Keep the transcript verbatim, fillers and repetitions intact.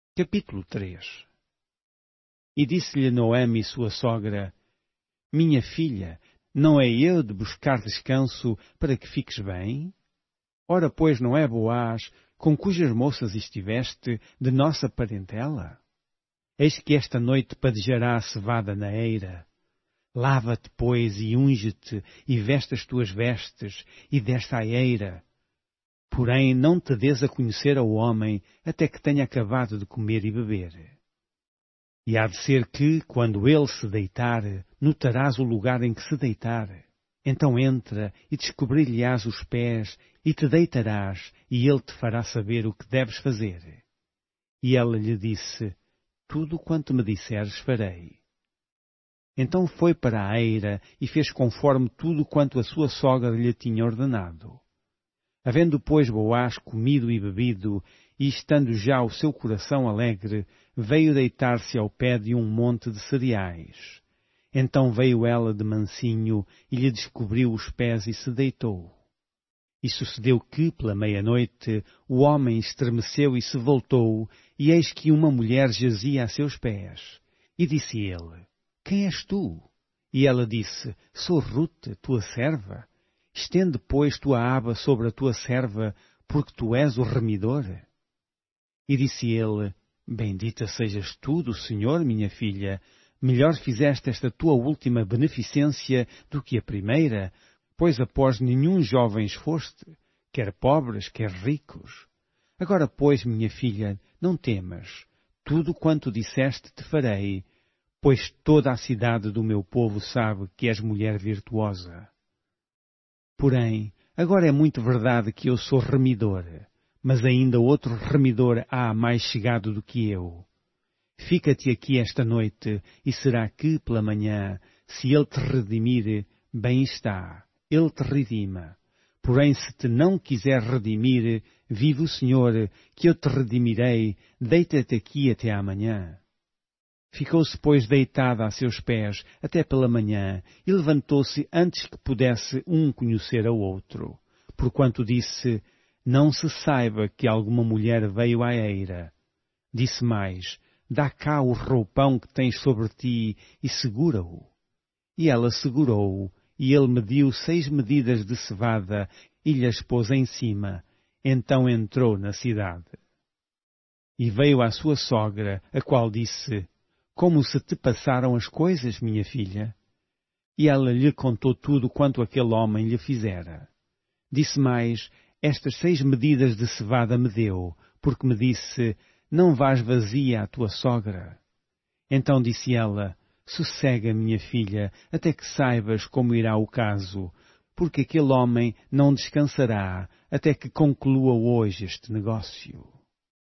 Capítulo três. E disse-lhe Noemi, sua sogra: Minha filha, não é eu de buscar descanso para que fiques bem? Ora, pois, não é Boaz, com cujas moças estiveste, de nossa parentela? Eis que esta noite padejará a cevada na eira. Lava-te, pois, e unge-te, e veste as tuas vestes, e desce à eira. Porém, não te des a conhecer ao homem, até que tenha acabado de comer e beber. E há de ser que, quando ele se deitar, notarás o lugar em que se deitar. Então entra, e descobrir-lhe-ás os pés, e te deitarás, e ele te fará saber o que deves fazer. E ela lhe disse: Tudo quanto me disseres farei. Então foi para a eira, e fez conforme tudo quanto a sua sogra lhe tinha ordenado. Havendo, pois, Boaz comido e bebido, e estando já o seu coração alegre, veio deitar-se ao pé de um monte de cereais. Então veio ela de mansinho, e lhe descobriu os pés e se deitou. E sucedeu que, pela meia-noite, o homem estremeceu e se voltou, e eis que uma mulher jazia a seus pés. E disse ele: Quem és tu? E ela disse: Sou Rute, tua serva. Estende, pois, tua aba sobre a tua serva, porque tu és o remidor. E disse ele: Bendita sejas tu do Senhor, minha filha. Melhor fizeste esta tua última beneficência do que a primeira, pois após nenhum jovens foste, quer pobres, quer ricos. Agora, pois, minha filha, não temas. Tudo quanto disseste te farei, pois toda a cidade do meu povo sabe que és mulher virtuosa. Porém, agora é muito verdade que eu sou remidor, mas ainda outro remidor há mais chegado do que eu. Fica-te aqui esta noite, e será que, pela manhã, se ele te redimir, bem está, ele te redima. Porém, se te não quiser redimir, vive o Senhor, que eu te redimirei, deita-te aqui até amanhã. Ficou-se, pois, deitada a seus pés até pela manhã, e levantou-se antes que pudesse um conhecer ao outro, porquanto disse: Não se saiba que alguma mulher veio à eira. Disse mais: Dá cá o roupão que tens sobre ti, e segura-o. E ela segurou-o, e ele mediu seis medidas de cevada, e lhe as pôs em cima. Então entrou na cidade. E veio à sua sogra, a qual disse: Como se te passaram as coisas, minha filha? E ela lhe contou tudo quanto aquele homem lhe fizera. Disse mais: Estas seis medidas de cevada me deu, porque me disse: Não vás vazia à tua sogra. Então disse ela: Sossega, minha filha, até que saibas como irá o caso, porque aquele homem não descansará até que conclua hoje este negócio.